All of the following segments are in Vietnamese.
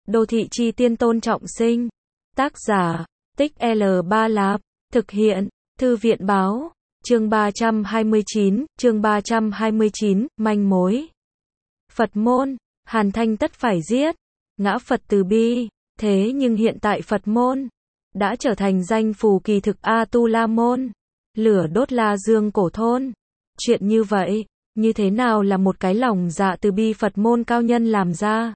Đô thị chi tiên Tôn Trọng Sinh. Tác giả, Tích L3 Lạp. Thực hiện, Thư viện báo. Chương 329, manh mối. Phật môn, Hàn Thanh tất phải giết. Ngã Phật từ bi. Thế nhưng hiện tại Phật môn đã trở thành danh phù kỳ thực A-tu-la môn. Lửa đốt La Dương cổ thôn. Chuyện như vậy, như thế nào là một cái lòng dạ từ bi Phật môn cao nhân làm ra?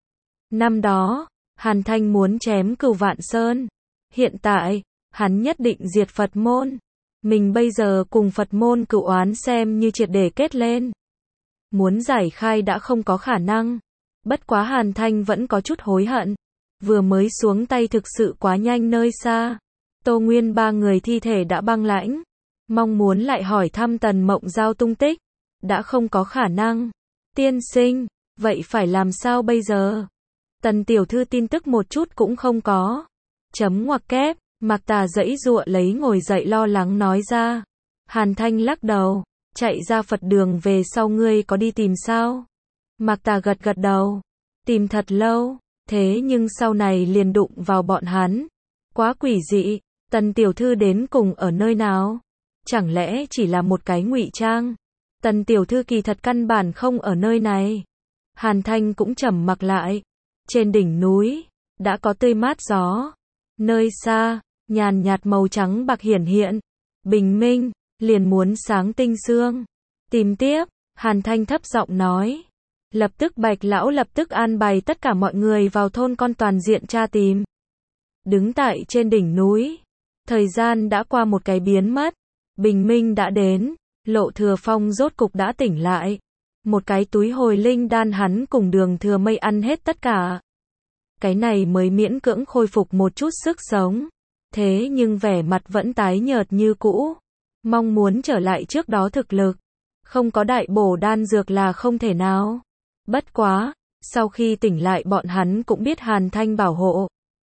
Năm đó, Hàn Thanh muốn chém Cửu Vạn Sơn. Hiện tại, hắn nhất định diệt Phật môn. Mình bây giờ cùng Phật môn cửu oán xem như triệt để kết lên. Muốn giải khai đã không có khả năng. Bất quá Hàn Thanh vẫn có chút hối hận. Vừa mới xuống tay thực sự quá nhanh nơi xa. Tô Nguyên ba người thi thể đã băng lãnh. Mong muốn lại hỏi thăm Tần Mộng Giao tung tích. Đã không có khả năng. Tiên sinh, vậy phải làm sao bây giờ? Tần tiểu thư tin tức một chút cũng không có. Chấm ngoặc kép, Mạc Tà giãy giụa lấy ngồi dậy lo lắng nói ra. Hàn Thanh lắc đầu, chạy ra Phật đường về sau ngươi có đi tìm sao? Mạc Tà gật gật đầu, tìm thật lâu, thế nhưng sau này liền đụng vào bọn hắn. Quá quỷ dị, Tần tiểu thư đến cùng ở nơi nào? Chẳng lẽ chỉ là một cái ngụy trang? Tần tiểu thư kỳ thật căn bản không ở nơi này. Hàn Thanh cũng trầm mặc lại. Trên đỉnh núi, đã có tươi mát gió. Nơi xa, nhàn nhạt màu trắng bạc hiển hiện. Bình minh, liền muốn sáng tinh sương. Tìm tiếp, Hàn Thanh thấp giọng nói. Lập tức Bạch lão lập tức an bài tất cả mọi người vào thôn con toàn diện tra tìm. Đứng tại trên đỉnh núi. Thời gian đã qua một cái biến mất. Bình minh đã đến. Lộ Thừa Phong rốt cục đã tỉnh lại. Một cái túi hồi linh đan hắn cùng Đường Thừa Mây ăn hết tất cả. Cái này mới miễn cưỡng khôi phục một chút sức sống. Thế nhưng vẻ mặt vẫn tái nhợt như cũ. Mong muốn trở lại trước đó thực lực. Không có đại bổ đan dược là không thể nào. Bất quá, sau khi tỉnh lại bọn hắn cũng biết Hàn Thanh bảo hộ.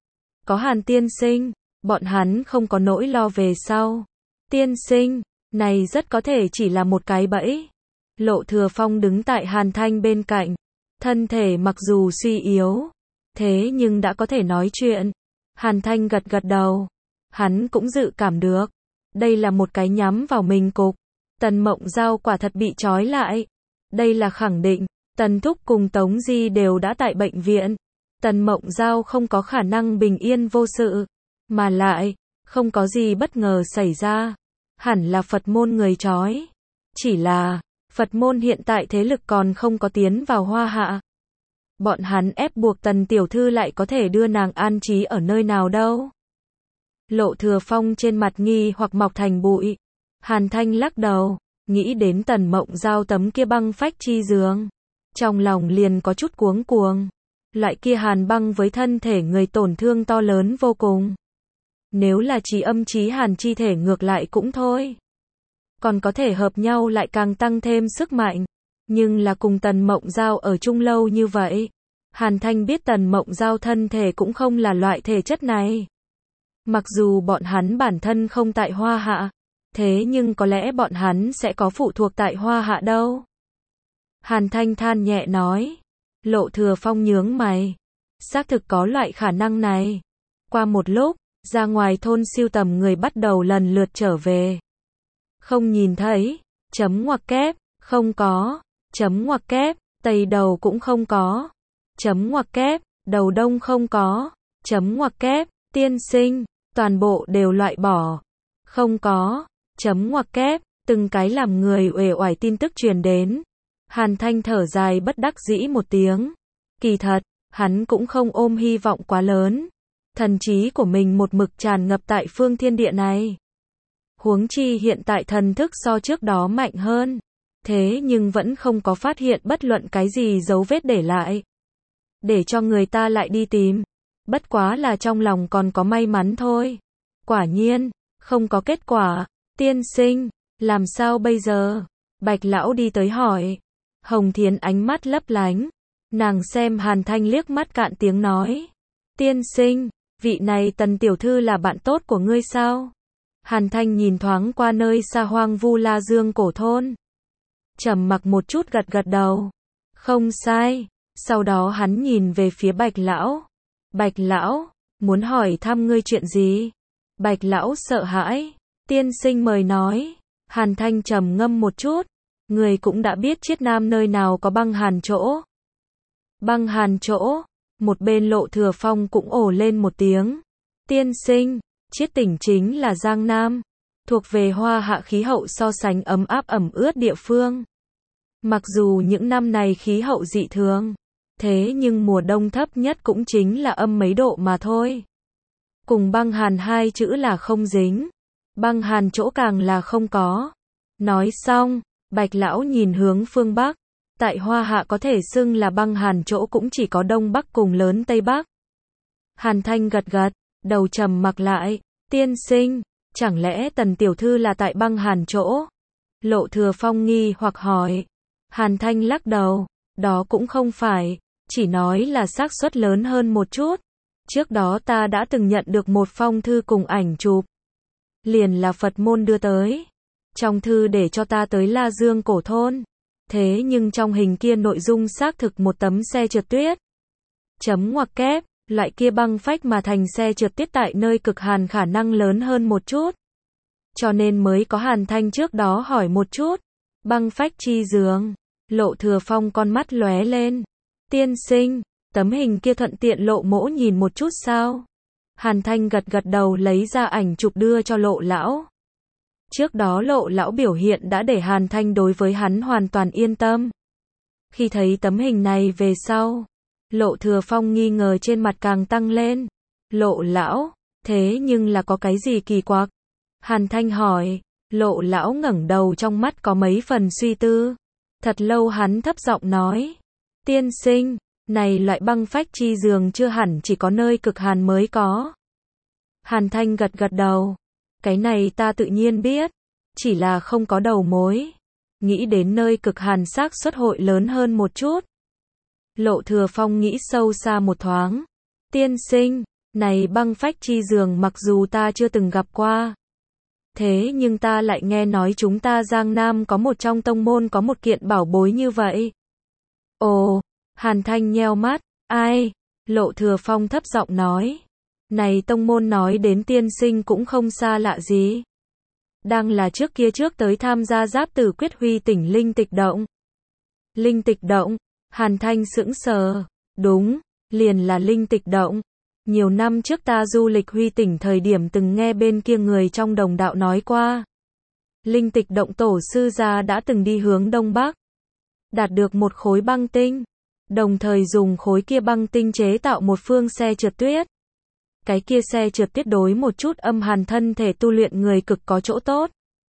Có Hàn tiên sinh, bọn hắn không có nỗi lo về sau. Tiên sinh, này rất có thể chỉ là một cái bẫy. Lộ Thừa Phong đứng tại Hàn Thanh bên cạnh. Thân thể mặc dù suy yếu, thế nhưng đã có thể nói chuyện. Hàn Thanh gật gật đầu. Hắn cũng dự cảm được. Đây là một cái nhắm vào mình cục. Tần Mộng Giao quả thật bị trói lại. Đây là khẳng định. Tần Thúc cùng Tống Di đều đã tại bệnh viện. Tần Mộng Giao không có khả năng bình yên vô sự. Mà lại, không có gì bất ngờ xảy ra. Hẳn là Phật môn người trói. Chỉ là, Phật môn hiện tại thế lực còn không có tiến vào Hoa Hạ. Bọn hắn ép buộc Tần tiểu thư lại có thể đưa nàng an trí ở nơi nào đâu. Lộ Thừa Phong trên mặt nghi hoặc mọc thành bụi. Hàn Thanh lắc đầu, nghĩ đến Tần Mộng Giao tấm kia băng phách chi giường. Trong lòng liền có chút cuống cuồng. Loại kia hàn băng với thân thể người tổn thương to lớn vô cùng. Nếu là trí âm trí hàn chi thể ngược lại cũng thôi. Còn có thể hợp nhau lại càng tăng thêm sức mạnh. Nhưng là cùng Tần Mộng Giao ở chung lâu như vậy. Hàn Thanh biết Tần Mộng Giao thân thể cũng không là loại thể chất này. Mặc dù bọn hắn bản thân không tại Hoa Hạ. Thế nhưng có lẽ bọn hắn sẽ có phụ thuộc tại Hoa Hạ đâu. Hàn Thanh than nhẹ nói. Lộ Thừa Phong nhướng mày. Xác thực có loại khả năng này. Qua một lúc, ra ngoài thôn siêu tầm người bắt đầu lần lượt trở về. Không nhìn thấy. Chấm ngoặc kép. Không có. Chấm ngoặc kép. Tây đầu cũng không có. Chấm ngoặc kép. Đầu đông không có. Chấm ngoặc kép. Tiên sinh. Toàn bộ đều loại bỏ. Không có. Chấm ngoặc kép. Từng cái làm người uể oải tin tức truyền đến. Hàn Thanh thở dài bất đắc dĩ một tiếng. Kỳ thật, hắn cũng không ôm hy vọng quá lớn. Thần trí của mình một mực tràn ngập tại phương thiên địa này. Huống chi hiện tại thần thức so trước đó mạnh hơn. Thế nhưng vẫn không có phát hiện bất luận cái gì dấu vết để lại. Để cho người ta lại đi tìm. Bất quá là trong lòng còn có may mắn thôi. Quả nhiên, không có kết quả. Tiên sinh, làm sao bây giờ? Bạch lão đi tới hỏi. Hồng Thiến ánh mắt lấp lánh. Nàng xem Hàn Thanh liếc mắt cạn tiếng nói. Tiên sinh, vị này Tần tiểu thư là bạn tốt của ngươi sao? Hàn Thanh nhìn thoáng qua nơi xa hoang vu La Dương cổ thôn. Trầm mặc một chút gật gật đầu. Không sai. Sau đó hắn nhìn về phía Bạch lão. Bạch lão, muốn hỏi thăm ngươi chuyện gì? Bạch lão sợ hãi. Tiên sinh mời nói. Hàn Thanh trầm ngâm một chút. Người cũng đã biết Chiết Nam nơi nào có băng hàn chỗ. Băng hàn chỗ. Một bên Lộ Thừa Phong cũng ồ lên một tiếng. Tiên sinh, Chiết tỉnh chính là Giang Nam. Thuộc về Hoa Hạ khí hậu so sánh ấm áp ẩm ướt địa phương. Mặc dù những năm này khí hậu dị thường, thế nhưng mùa đông thấp nhất cũng chính là âm mấy độ mà thôi. Cùng băng hàn hai chữ là không dính. Băng hàn chỗ càng là không có. Nói xong, Bạch lão nhìn hướng phương Bắc. Tại Hoa Hạ có thể xưng là băng hàn chỗ cũng chỉ có Đông Bắc cùng lớn Tây Bắc. Hàn Thanh gật gật, đầu trầm mặc lại. Tiên sinh, chẳng lẽ Tần tiểu thư là tại băng hàn chỗ? Lộ Thừa Phong nghi hoặc hỏi. Hàn Thanh lắc đầu, đó cũng không phải, chỉ nói là xác suất lớn hơn một chút. Trước đó ta đã từng nhận được một phong thư cùng ảnh chụp. Liền là Phật môn đưa tới. Trong thư để cho ta tới La Dương cổ thôn. Thế nhưng trong hình kia nội dung xác thực một tấm xe trượt tuyết. Chấm ngoặc kép, loại kia băng phách mà thành xe trượt tuyết tại nơi cực hàn khả năng lớn hơn một chút. Cho nên mới có Hàn Thanh trước đó hỏi một chút. Băng phách chi giường. Lộ Thừa Phong con mắt lóe lên. Tiên sinh, tấm hình kia thuận tiện Lộ mỗ nhìn một chút sao? Hàn Thanh gật gật đầu lấy ra ảnh chụp đưa cho Lộ lão. Trước đó Lộ lão biểu hiện đã để Hàn Thanh đối với hắn hoàn toàn yên tâm. Khi thấy tấm hình này về sau, Lộ Thừa Phong nghi ngờ trên mặt càng tăng lên. Lộ lão, thế nhưng là có cái gì kỳ quặc? Hàn Thanh hỏi. Lộ lão ngẩng đầu trong mắt có mấy phần suy tư. Thật lâu hắn thấp giọng nói. Tiên sinh, này loại băng phách chi giường chưa hẳn chỉ có nơi cực hàn mới có. Hàn Thanh gật gật đầu. Cái này ta tự nhiên biết. Chỉ là không có đầu mối. Nghĩ đến nơi cực hàn xác suất hội lớn hơn một chút. Lộ Thừa Phong nghĩ sâu xa một thoáng. Tiên sinh, này băng phách chi giường mặc dù ta chưa từng gặp qua. Thế nhưng ta lại nghe nói chúng ta Giang Nam có một trong tông môn có một kiện bảo bối như vậy. Ồ, Hàn Thanh nheo mắt, ai? Lộ Thừa Phong thấp giọng nói. Này tông môn nói đến tiên sinh cũng không xa lạ gì. Đang là trước kia trước tới tham gia Giáp Tử Quyết Huy tỉnh Linh Tịch Động. Linh Tịch Động, Hàn Thanh sững sờ. Đúng, liền là Linh Tịch Động. Nhiều năm trước ta du lịch Huy tỉnh thời điểm từng nghe bên kia người trong đồng đạo nói qua. Linh Tịch Động tổ sư gia đã từng đi hướng Đông Bắc. Đạt được một khối băng tinh. Đồng thời dùng khối kia băng tinh chế tạo một phương xe trượt tuyết. Cái kia xe trượt tuyết đối một chút âm hàn thân thể tu luyện người cực có chỗ tốt.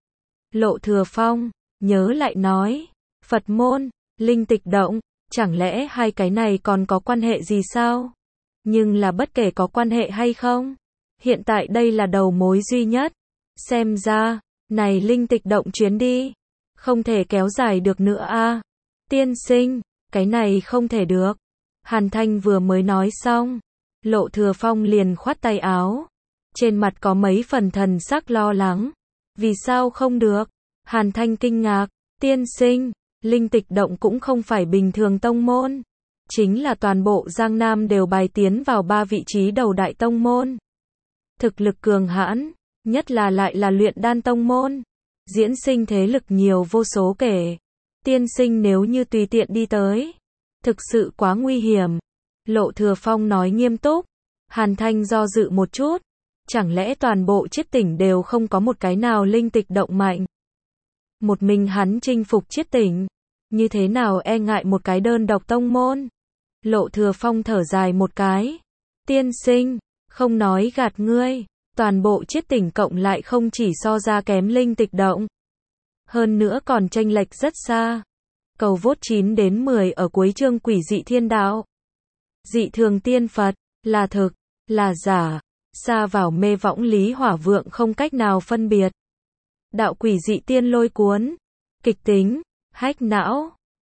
Lộ Thừa Phong, nhớ lại nói. Phật môn, Linh Tịch Động, chẳng lẽ hai cái này còn có quan hệ gì sao? Nhưng là bất kể có quan hệ hay không, hiện tại đây là đầu mối duy nhất. Xem ra, này Linh Tịch Động chuyến đi, không thể kéo dài được nữa a. Tiên sinh, cái này không thể được. Hàn Thanh vừa mới nói xong, Lộ Thừa Phong liền khoát tay áo. Trên mặt có mấy phần thần sắc lo lắng. Vì sao không được? Hàn Thanh kinh ngạc. Tiên sinh, Linh Tịch Động cũng không phải bình thường tông môn. Chính là toàn bộ Giang Nam đều bài tiến vào 3 vị trí đầu đại tông môn. Thực lực cường hãn, nhất là lại là luyện đan tông môn. Diễn sinh thế lực nhiều vô số kể. Tiên sinh nếu như tùy tiện đi tới, thực sự quá nguy hiểm. Lộ Thừa Phong nói nghiêm túc. Hàn Thanh do dự một chút. Chẳng lẽ toàn bộ Chiết tỉnh đều không có một cái nào Linh Tịch Động mạnh? Một mình hắn chinh phục Chiết tỉnh. Như thế nào e ngại một cái đơn độc tông môn? Lộ Thừa Phong thở dài một cái. Tiên sinh, không nói gạt ngươi. Toàn bộ Chiết tỉnh cộng lại không chỉ so ra kém Linh Tịch Động. Hơn nữa còn chênh lệch rất xa. Cầu vốt 9 đến 10 ở cuối chương Quỷ Dị Thiên Đạo. Dị thường tiên Phật, là thực, là giả, xa vào mê võng lý hỏa vượng không cách nào phân biệt. Đạo Quỷ Dị Tiên Lôi Cuốn, kịch tính, hách não.